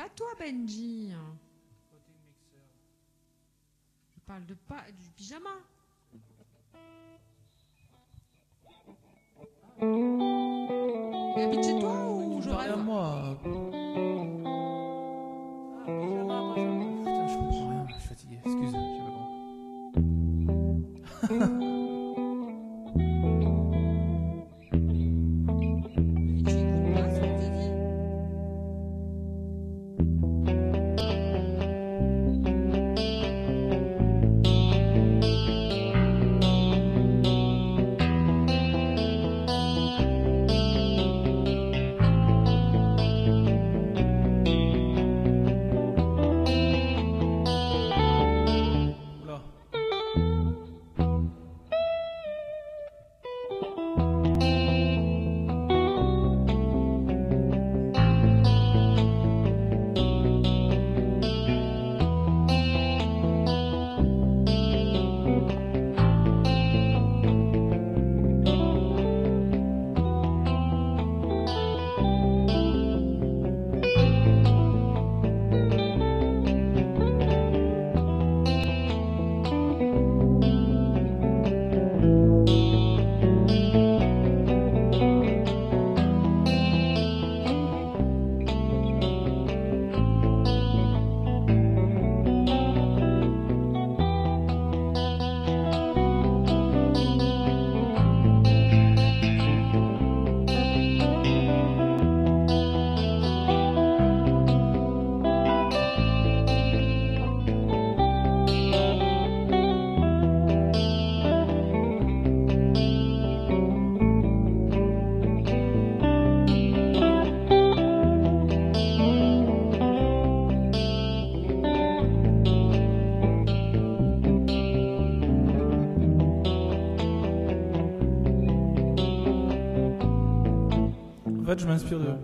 pas toi, Benji. Je parle du pyjama. Il habite chez toi ou je rêve? Moi. Putain, je comprends rien, je suis fatigué. Excuse, j'ai pas compris. En fait, je m'inspire de...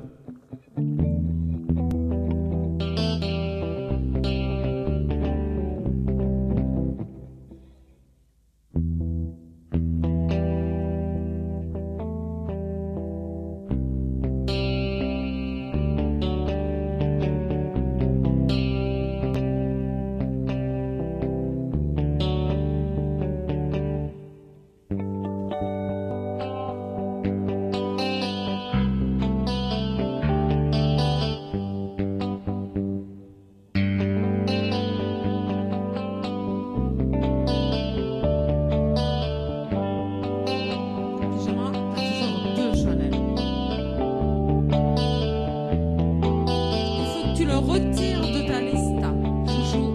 Tu le retires de ta liste, chouchou.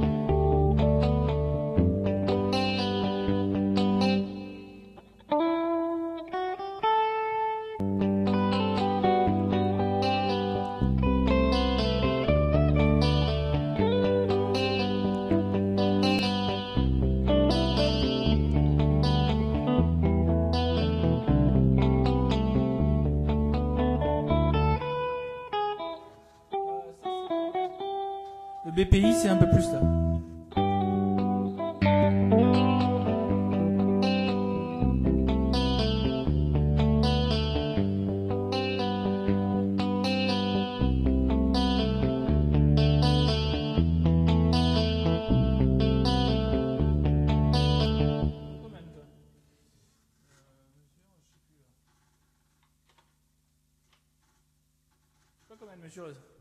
Le BPI, c'est un peu plus là. Combien de mesures